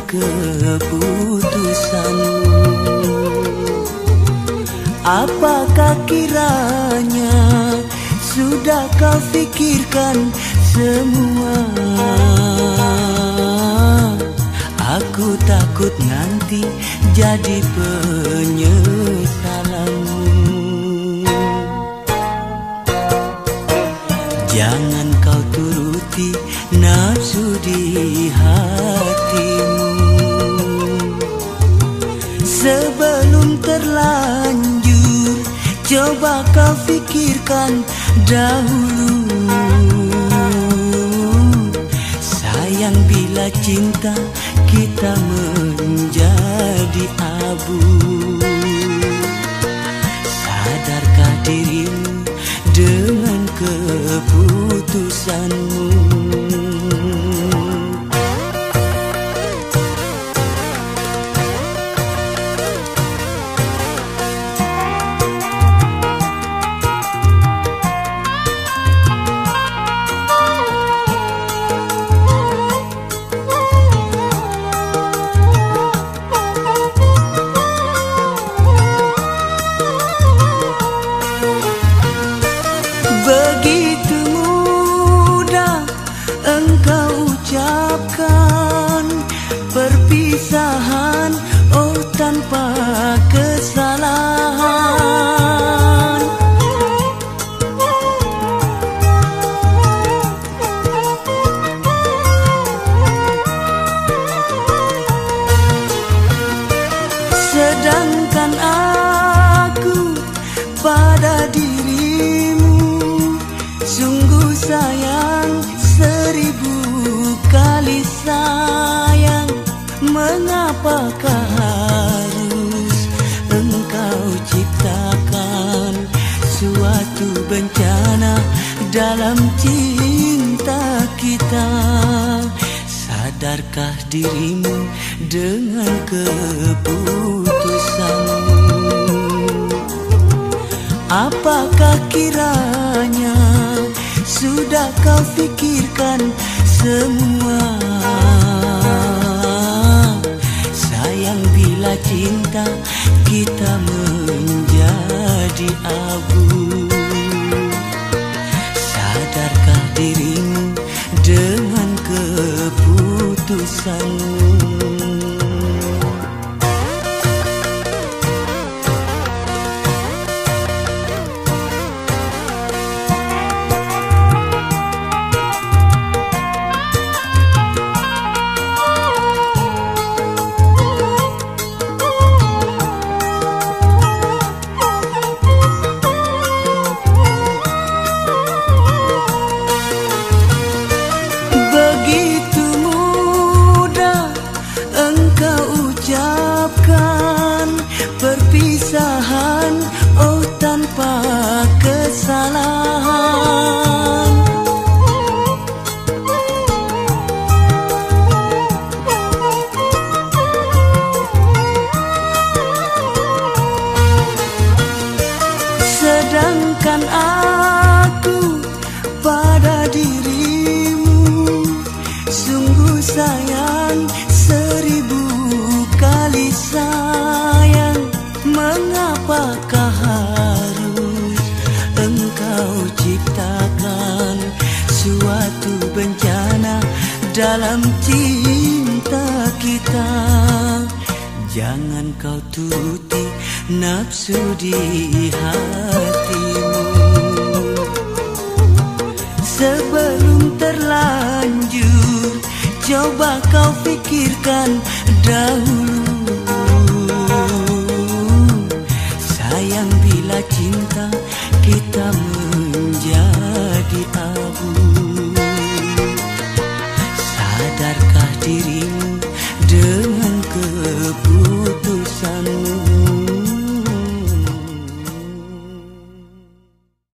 keputusanmu. Apakah kiranya sudah kau pikirkan semua? Aku takut nanti jadi penyesalanmu. Jangan kau turuti nafsu di hatimu. Sebelum terlanjur, coba kau pikirkan dahulu. Sayang bila cinta kita menjadi abu. Sadarkah dirimu dengan keputusanmu? Begitu mudah engkau ucapkan perpisahan, oh tanpa kesalahan. Sedangkan aku pada dirimu sungguh sayang, 1000 kali sayang. Mengapakah harus engkau ciptakan suatu bencana dalam cinta kita? Sadarkah dirimu dengan keputusanmu? Apakah kiranya sudah kau pikirkan semua? Sayang bila cinta kita menjadi abu. Sadarkah dirimu dengan keputusanmu? Perpisahan, oh tanpa kesalahan. Sedangkan aku pada dirimu sungguh sayang, 1000 kali sayang. Mengapakah harus engkau ciptakan suatu bencana dalam cinta kita? Jangan kau turuti nafsu di hatimu. Sebelum terlanjur, coba kau pikirkan dahulu.